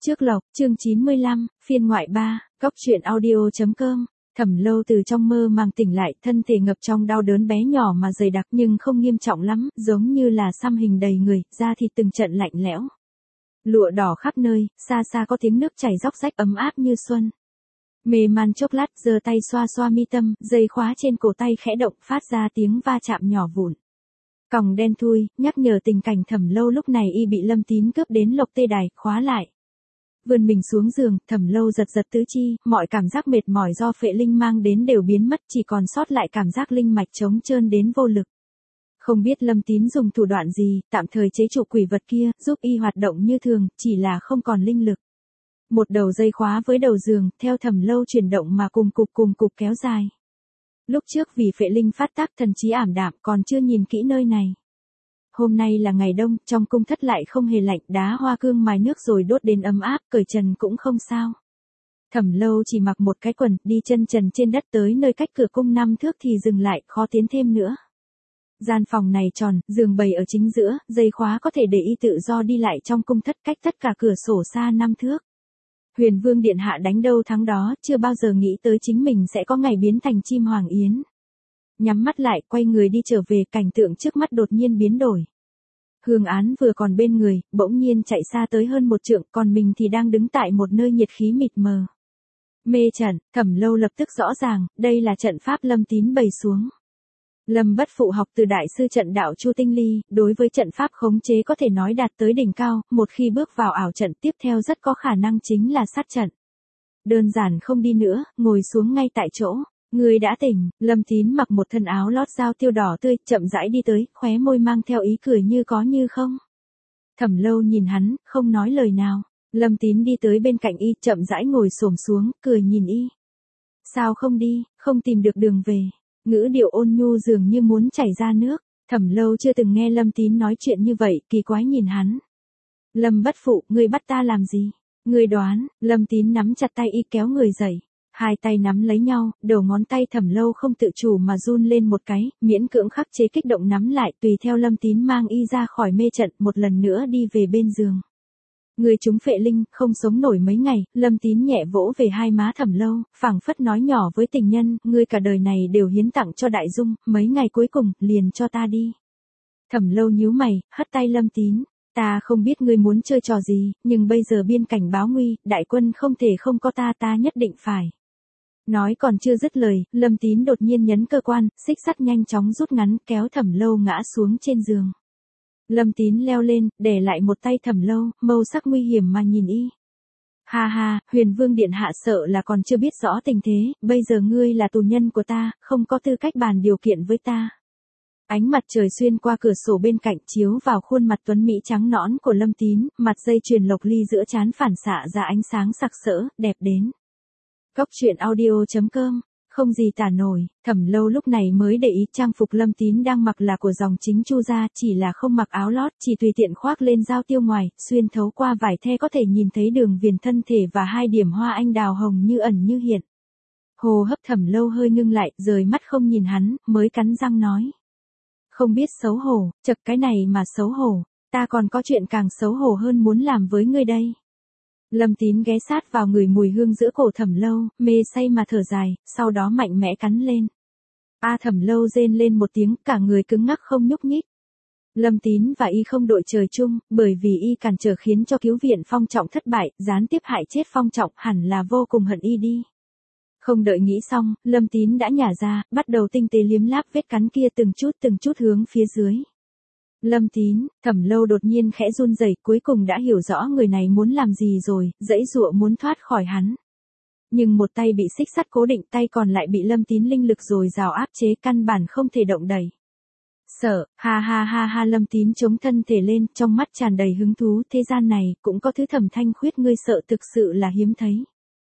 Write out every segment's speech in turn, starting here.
Trước lộc, chương 95, phiên ngoại 3, góc truyện audio.com. Thẩm Lâu từ trong mơ màng tỉnh lại, thân thể ngập trong đau đớn bé nhỏ mà dày đặc nhưng không nghiêm trọng lắm, giống như là xăm hình đầy người, da thịt từng trận lạnh lẽo. Lụa đỏ khắp nơi, xa xa có tiếng nước chảy róc rách ấm áp như xuân. Mê man chốc lát, giơ tay xoa xoa mi tâm, dây khóa trên cổ tay khẽ động, phát ra tiếng va chạm nhỏ vụn. Còng đen thui, nhắc nhở tình cảnh Thẩm Lâu lúc này y bị Lâm Tín cướp đến Lộc Tê Đài, khóa lại. Vươn mình xuống giường, Thẩm Lâu giật giật tứ chi, mọi cảm giác mệt mỏi do phệ linh mang đến đều biến mất, chỉ còn sót lại cảm giác linh mạch trống trơn đến vô lực. Không biết Lâm Tín dùng thủ đoạn gì, tạm thời chế trụ quỷ vật kia, giúp y hoạt động như thường, chỉ là không còn linh lực. Một đầu dây khóa với đầu giường, theo Thẩm Lâu chuyển động mà cùng cục kéo dài. Lúc trước vì phệ linh phát tác thần trí ảm đạm còn chưa nhìn kỹ nơi này. Hôm nay là ngày đông, trong cung thất lại không hề lạnh, đá hoa cương mài nước rồi đốt đến ấm áp, cởi trần cũng không sao. Thẩm Lâu chỉ mặc một cái quần, đi chân trần trên đất tới nơi cách cửa cung 5 thước thì dừng lại, khó tiến thêm nữa. Gian phòng này tròn, giường bày ở chính giữa, dây khóa có thể để y tự do đi lại trong cung thất, cách tất cả cửa sổ xa 5 thước. Huyền Vương điện hạ đánh đâu thắng đó, chưa bao giờ nghĩ tới chính mình sẽ có ngày biến thành chim hoàng yến. Nhắm mắt lại, quay người đi trở về, cảnh tượng trước mắt đột nhiên biến đổi. Hương Án vừa còn bên người, bỗng nhiên chạy xa tới hơn 1 trượng, còn mình thì đang đứng tại một nơi nhiệt khí mịt mờ. Mê trận, Thẩm Lâu lập tức rõ ràng, đây là trận pháp Lâm Tín bày xuống. Lâm Bất Phụ học từ đại sư trận đạo Chu Tinh Ly, đối với trận pháp khống chế có thể nói đạt tới đỉnh cao, một khi bước vào ảo trận tiếp theo rất có khả năng chính là sát trận. Đơn giản không đi nữa, ngồi xuống ngay tại chỗ. Người đã tỉnh, Lâm Tín mặc một thân áo lót dao tiêu đỏ tươi, chậm rãi đi tới, khóe môi mang theo ý cười như có như không. Thẩm Lâu nhìn hắn, không nói lời nào. Lâm Tín đi tới bên cạnh y, chậm rãi ngồi xổm xuống, cười nhìn y. Sao không đi, không tìm được đường về. Ngữ điệu ôn nhu dường như muốn chảy ra nước. Thẩm Lâu chưa từng nghe Lâm Tín nói chuyện như vậy, kỳ quái nhìn hắn. Lâm Bất Phụ, ngươi bắt ta làm gì? Ngươi đoán, Lâm Tín nắm chặt tay y kéo người dậy. Hai tay nắm lấy nhau, đầu ngón tay Thẩm Lâu không tự chủ mà run lên một cái, miễn cưỡng khắc chế kích động nắm lại, tùy theo Lâm Tín mang y ra khỏi mê trận, một lần nữa đi về bên giường. Người chúng phệ linh, không sống nổi mấy ngày, Lâm Tín nhẹ vỗ về hai má Thẩm Lâu, phảng phất nói nhỏ với tình nhân, ngươi cả đời này đều hiến tặng cho Đại Dung, mấy ngày cuối cùng, liền cho ta đi. Thẩm Lâu nhíu mày, hất tay Lâm Tín. Ta không biết ngươi muốn chơi trò gì, nhưng bây giờ biên cảnh báo nguy, đại quân không thể không có ta nhất định phải. Nói còn chưa dứt lời, Lâm Tín đột nhiên nhấn cơ quan, xích sắt nhanh chóng rút ngắn, kéo Thẩm Lâu ngã xuống trên giường. Lâm Tín leo lên, để lại một tay Thẩm Lâu, mâu sắc nguy hiểm mà nhìn y. Ha ha, Huyền Vương điện hạ sợ là còn chưa biết rõ tình thế, bây giờ ngươi là tù nhân của ta, không có tư cách bàn điều kiện với ta. Ánh mặt trời xuyên qua cửa sổ bên cạnh chiếu vào khuôn mặt tuấn mỹ trắng nõn của Lâm Tín, mặt dây chuyền lộc ly giữa trán phản xạ ra ánh sáng sặc sỡ, đẹp đến. Góc truyện audio.com, không gì tả nổi. Thẩm Lâu lúc này mới để ý trang phục Lâm Tín đang mặc là của dòng chính Chu gia, chỉ là không mặc áo lót, chỉ tùy tiện khoác lên dao tiêu ngoài, xuyên thấu qua vải the có thể nhìn thấy đường viền thân thể và 2 điểm hoa anh đào hồng như ẩn như hiện. Hô hấp Thẩm Lâu hơi ngưng lại, rời mắt không nhìn hắn, mới cắn răng nói. Không biết xấu hổ, chật cái này mà xấu hổ, ta còn có chuyện càng xấu hổ hơn muốn làm với ngươi đây. Lâm Tín ghé sát vào người mùi hương giữa cổ Thẩm Lâu, mê say mà thở dài, sau đó mạnh mẽ cắn lên. Thẩm Lâu rên lên một tiếng, cả người cứng ngắc không nhúc nhích. Lâm Tín và y không đội trời chung, bởi vì y cản trở khiến cho cứu viện Phong Trọng thất bại, gián tiếp hại chết Phong Trọng, hẳn là vô cùng hận y đi. Không đợi nghĩ xong, Lâm Tín đã nhả ra, bắt đầu tinh tế liếm láp vết cắn kia từng chút hướng phía dưới. Lâm Tín, Thẩm Lâu đột nhiên khẽ run rẩy, cuối cùng đã hiểu rõ người này muốn làm gì rồi, giãy giụa muốn thoát khỏi hắn. Nhưng một tay bị xích sắt cố định, tay còn lại bị Lâm Tín linh lực dồi dào áp chế, căn bản không thể động đậy. Sợ, ha, Lâm Tín chống thân thể lên, trong mắt tràn đầy hứng thú, thế gian này cũng có thứ Thẩm Thanh Khuyết ngươi sợ thực sự là hiếm thấy.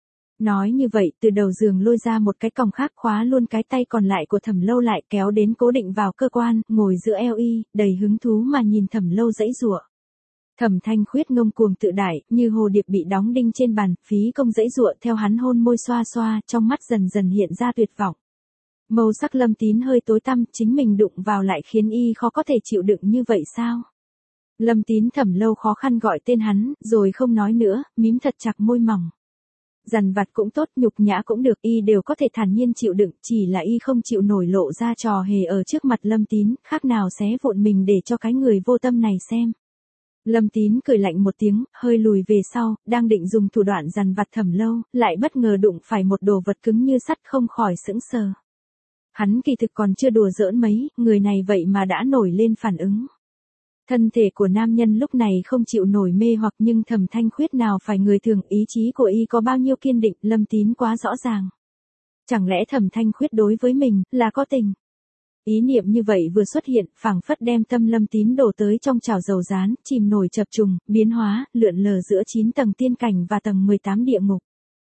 Nói như vậy, từ đầu giường lôi ra một cái còng khác, khóa luôn cái tay còn lại của Thẩm Lâu lại, kéo đến cố định vào cơ quan, ngồi giữa eo y, đầy hứng thú mà nhìn Thẩm Lâu giãy giụa. Thẩm Thanh Khuyết ngông cuồng tự đại, như hồ điệp bị đóng đinh trên bàn, phí công giãy giụa theo hắn hôn môi xoa xoa, trong mắt dần dần hiện ra tuyệt vọng. Màu sắc Lâm Tín hơi tối tăm, chính mình đụng vào lại khiến y khó có thể chịu đựng như vậy sao? Lâm Tín Thẩm Lâu khó khăn gọi tên hắn, rồi không nói nữa, mím thật chặt môi mỏng. Dằn vặt cũng tốt, nhục nhã cũng được, y đều có thể thản nhiên chịu đựng, chỉ là y không chịu nổi lộ ra trò hề ở trước mặt Lâm Tín, khác nào xé vụn mình để cho cái người vô tâm này xem. Lâm Tín cười lạnh một tiếng, hơi lùi về sau, đang định dùng thủ đoạn dằn vặt Thẩm Lâu, lại bất ngờ đụng phải một đồ vật cứng như sắt, không khỏi sững sờ. Hắn kỳ thực còn chưa đùa giỡn mấy, người này vậy mà đã nổi lên phản ứng. Thân thể của nam nhân lúc này không chịu nổi mê hoặc, nhưng Thẩm Thanh Khuyết nào phải người thường, ý chí của y có bao nhiêu kiên định, Lâm Tín quá rõ ràng. Chẳng lẽ Thẩm Thanh Khuyết đối với mình là có tình? Ý niệm như vậy vừa xuất hiện, phảng phất đem tâm Lâm Tín đổ tới trong chảo dầu rán, chìm nổi chập trùng, biến hóa, lượn lờ giữa 9 tầng tiên cảnh và tầng 18 địa ngục.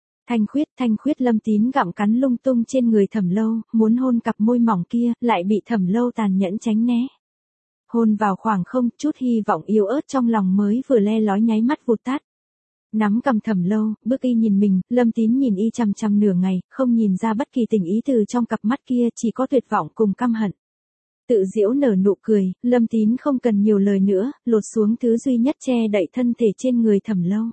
Thanh Khuyết, Lâm Tín gặm cắn lung tung trên người Thẩm Lâu, muốn hôn cặp môi mỏng kia, lại bị Thẩm Lâu tàn nhẫn tránh né. Hôn vào khoảng không, chút hy vọng yếu ớt trong lòng mới vừa le lói nháy mắt vụt tắt. Nắm cầm Thẩm Lâu, bước y nhìn mình, Lâm Tín nhìn y chằm chằm nửa ngày, không nhìn ra bất kỳ tình ý từ trong cặp mắt kia, chỉ có tuyệt vọng cùng căm hận. Tự giễu nở nụ cười, Lâm Tín không cần nhiều lời nữa, lột xuống thứ duy nhất che đậy thân thể trên người Thẩm Lâu.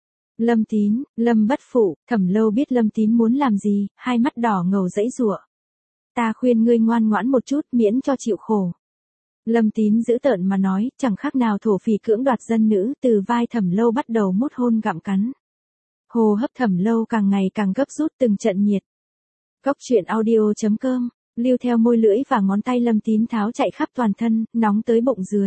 Lâm Tín, Lâm bất phụ, Thẩm Lâu biết Lâm Tín muốn làm gì, hai mắt đỏ ngầu giãy giụa. Ta khuyên ngươi ngoan ngoãn một chút, miễn cho chịu khổ. Lâm Tín dữ tợn mà nói, chẳng khác nào thổ phỉ cưỡng đoạt dân nữ, từ vai Thẩm Lâu bắt đầu mút hôn gặm cắn. Hô hấp Thẩm Lâu càng ngày càng gấp rút, từng trận nhiệt. Cốc truyện audio.com, lưu theo môi lưỡi và ngón tay Lâm Tín tháo chạy khắp toàn thân, nóng tới bụng dưới.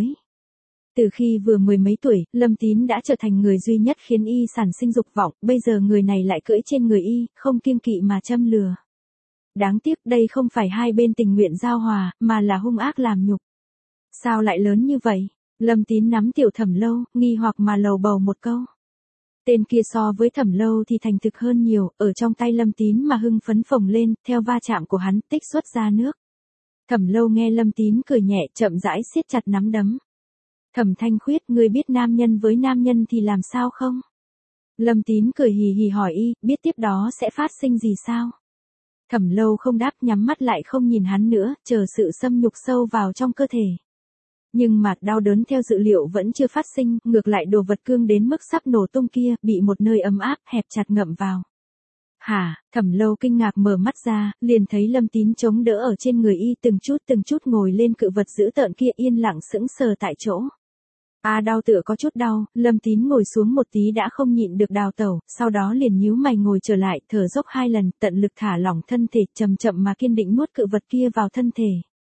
Từ khi vừa mười mấy tuổi, Lâm Tín đã trở thành người duy nhất khiến y sản sinh dục vọng, bây giờ người này lại cưỡi trên người y, không kiêng kỵ mà châm lừa. Đáng tiếc đây không phải hai bên tình nguyện giao hòa, mà là hung ác làm nhục. Sao lại lớn như vậy? Lâm Tín nắm tiểu Thẩm Lâu, nghi hoặc mà lầu bầu một câu. Tên kia so với Thẩm Lâu thì thành thực hơn nhiều, ở trong tay Lâm Tín mà hưng phấn phồng lên, theo va chạm của hắn, tích xuất ra nước. Thẩm Lâu nghe Lâm Tín cười nhẹ, chậm rãi siết chặt nắm đấm. Thẩm Thanh Khuyết, ngươi biết nam nhân với nam nhân thì làm sao không? Lâm Tín cười hì hì hỏi y, biết tiếp đó sẽ phát sinh gì sao? Thẩm Lâu không đáp, nhắm mắt lại không nhìn hắn nữa, chờ sự xâm nhục sâu vào trong cơ thể. Nhưng mà đau đớn theo dự liệu vẫn chưa phát sinh, ngược lại đồ vật cương đến mức sắp nổ tung kia, bị một nơi ấm áp, hẹp chặt ngậm vào. Hả? Thẩm Lâu kinh ngạc mở mắt ra, liền thấy Lâm Tín chống đỡ ở trên người y, từng chút ngồi lên cự vật dữ tợn kia, yên lặng sững sờ tại chỗ. Đau tựa có chút đau, Lâm Tín ngồi xuống một tí đã không nhịn được đào tẩu, sau đó liền nhíu mày ngồi trở lại, thở dốc 2 lần, tận lực thả lỏng thân thể, chậm chậm mà kiên định nuốt cự vật kia vào thân thể.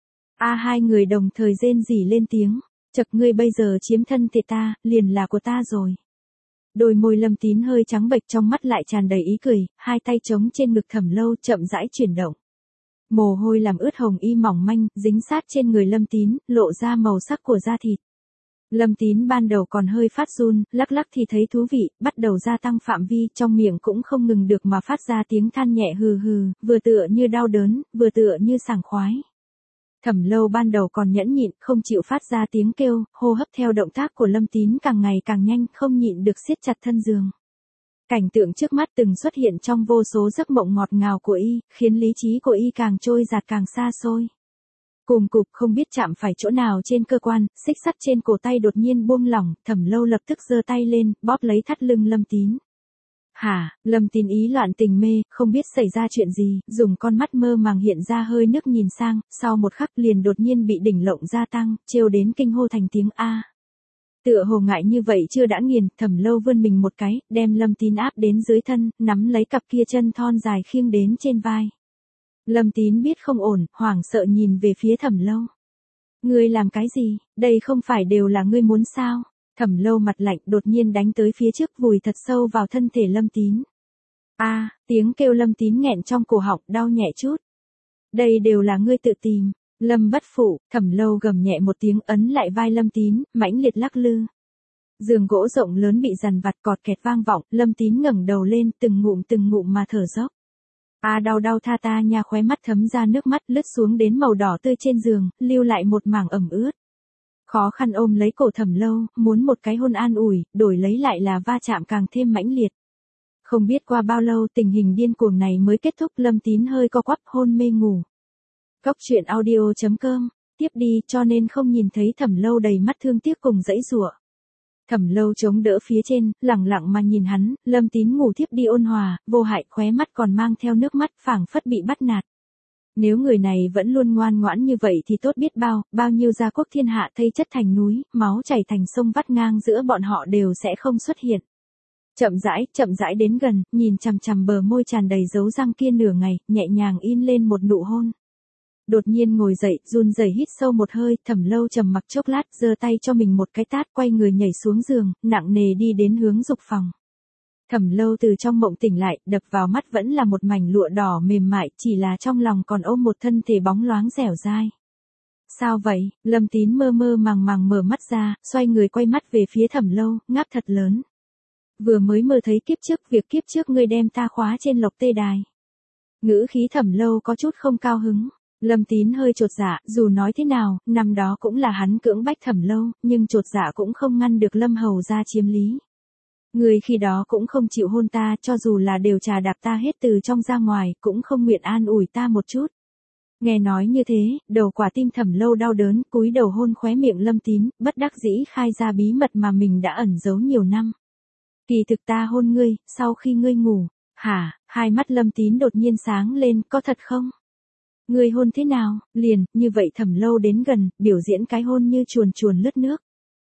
Hai người đồng thời rên rỉ lên tiếng, chậc, ngươi bây giờ chiếm thân thể ta, liền là của ta rồi. Đôi môi Lâm Tín hơi trắng bệch, trong mắt lại tràn đầy ý cười, hai tay chống trên ngực Thẩm Lâu chậm rãi chuyển động. Mồ hôi làm ướt hồng y mỏng manh, dính sát trên người Lâm Tín, lộ ra màu sắc của da thịt. Lâm Tín ban đầu còn hơi phát run, lắc lắc thì thấy thú vị, bắt đầu gia tăng phạm vi, trong miệng cũng không ngừng được mà phát ra tiếng than nhẹ hừ hừ, vừa tựa như đau đớn, vừa tựa như sảng khoái. Thẩm Lâu ban đầu còn nhẫn nhịn, không chịu phát ra tiếng kêu, hô hấp theo động tác của Lâm Tín càng ngày càng nhanh, không nhịn được siết chặt thân giường. Cảnh tượng trước mắt từng xuất hiện trong vô số giấc mộng ngọt ngào của y, khiến lý trí của y càng trôi dạt càng xa xôi. Cùng cục không biết chạm phải chỗ nào trên cơ quan, xích sắt trên cổ tay đột nhiên buông lỏng, Thẩm Lâu lập tức giơ tay lên, bóp lấy thắt lưng Lâm Tín. Hả? Lâm Tín ý loạn tình mê, không biết xảy ra chuyện gì, dùng con mắt mơ màng hiện ra hơi nước nhìn sang, sau một khắc liền đột nhiên bị đỉnh lộng gia tăng, trêu đến kinh hô thành tiếng A. Tựa hồ ngại như vậy chưa đã nghiền, Thẩm Lâu vươn mình một cái, đem Lâm Tín áp đến dưới thân, nắm lấy cặp kia chân thon dài khiêng đến trên vai. Lâm Tín biết không ổn, hoảng sợ nhìn về phía Thẩm Lâu. Ngươi làm cái gì, đây không phải đều là ngươi muốn sao? Thẩm Lâu mặt lạnh đột nhiên đánh tới phía trước, vùi thật sâu vào thân thể Lâm Tín. Tiếng kêu Lâm Tín nghẹn trong cổ họng, đau nhẹ chút. Đây đều là ngươi tự tìm. Lâm bất phụ, Thẩm Lâu gầm nhẹ một tiếng, ấn lại vai Lâm Tín, mãnh liệt lắc lư. Giường gỗ rộng lớn bị dằn vặt, cọt kẹt vang vọng, Lâm Tín ngẩng đầu lên, từng ngụm mà thở dốc. Đau tha ta nha, khóe mắt thấm ra nước mắt, lướt xuống đến màu đỏ tươi trên giường, lưu lại một mảng ẩm ướt. Khó khăn ôm lấy cổ Thẩm Lâu, muốn một cái hôn an ủi, đổi lấy lại là va chạm càng thêm mãnh liệt. Không biết qua bao lâu tình hình điên cuồng này mới kết thúc, Lâm Tín hơi co quắp hôn mê ngủ. Cốc truyện audio.com tiếp đi cho nên không nhìn thấy Thẩm Lâu đầy mắt thương tiếc cùng dãy giụa. Thẩm Lâu chống đỡ phía trên, lặng lặng mà nhìn hắn, Lâm Tín ngủ thiếp đi ôn hòa, vô hại, khóe mắt còn mang theo nước mắt, phảng phất bị bắt nạt. Nếu người này vẫn luôn ngoan ngoãn như vậy thì tốt biết bao nhiêu gia quốc thiên hạ thây chất thành núi, máu chảy thành sông vắt ngang giữa bọn họ đều sẽ không xuất hiện. Chậm rãi đến gần, nhìn chằm chằm bờ môi tràn đầy dấu răng kia nửa ngày, nhẹ nhàng in lên một nụ hôn. Đột nhiên ngồi dậy, run rẩy hít sâu một hơi, Thẩm Lâu trầm mặc chốc lát, giơ tay cho mình một cái tát, quay người nhảy xuống giường, nặng nề đi đến hướng dục phòng. Thẩm Lâu từ trong mộng tỉnh lại, đập vào mắt vẫn là một mảnh lụa đỏ mềm mại, chỉ là trong lòng còn ôm một thân thể bóng loáng dẻo dai. Sao vậy? Lâm Tín mơ mơ màng mở mắt ra, xoay người quay mắt về phía Thẩm Lâu, ngáp thật lớn. Vừa mới mơ thấy việc kiếp trước ngươi đem ta khóa trên lộc tê đài. Ngữ khí Thẩm Lâu có chút không cao hứng. Lâm Tín hơi chột dạ, dù nói thế nào, năm đó cũng là hắn cưỡng bách Thẩm Lâu, nhưng chột dạ cũng không ngăn được Lâm Hầu ra chiếm lý. Người khi đó cũng không chịu hôn ta, cho dù là đều trà đạp ta hết từ trong ra ngoài, cũng không nguyện an ủi ta một chút. Nghe nói như thế, đầu quả tim Thẩm Lâu đau đớn, cúi đầu hôn khóe miệng Lâm Tín, bất đắc dĩ khai ra bí mật mà mình đã ẩn giấu nhiều năm. Kỳ thực ta hôn ngươi, sau khi ngươi ngủ. Hả? Hai mắt Lâm Tín đột nhiên sáng lên, có thật không? Ngươi hôn thế nào? Liền, như vậy Thẩm Lâu đến gần, biểu diễn cái hôn như chuồn lướt nước.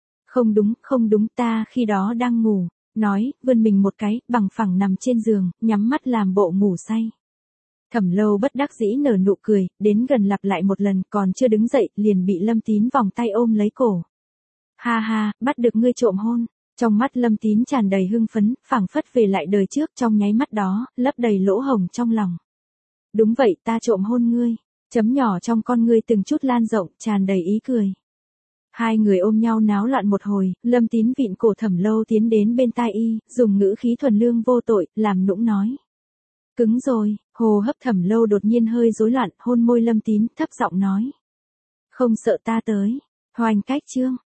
Không đúng, ta khi đó đang ngủ. Nói, vươn mình một cái, bằng phẳng nằm trên giường, nhắm mắt làm bộ ngủ say. Thẩm Lâu bất đắc dĩ nở nụ cười, đến gần lặp lại một lần, còn chưa đứng dậy, liền bị Lâm Tín vòng tay ôm lấy cổ. Ha ha, bắt được ngươi trộm hôn. Trong mắt Lâm Tín tràn đầy hưng phấn, phảng phất về lại đời trước, trong nháy mắt đó, lấp đầy lỗ hổng trong lòng. Đúng vậy, ta trộm hôn ngươi. Chấm nhỏ trong con ngươi từng chút lan rộng, tràn đầy ý cười. Hai người ôm nhau náo loạn một hồi, Lâm Tín vịn cổ Thẩm Lâu tiến đến bên tai y, dùng ngữ khí thuần lương vô tội, làm nũng nói. Cứng rồi, hô hấp Thẩm Lâu đột nhiên hơi rối loạn, hôn môi Lâm Tín, thấp giọng nói. Không sợ ta tới. Hoành cách chương.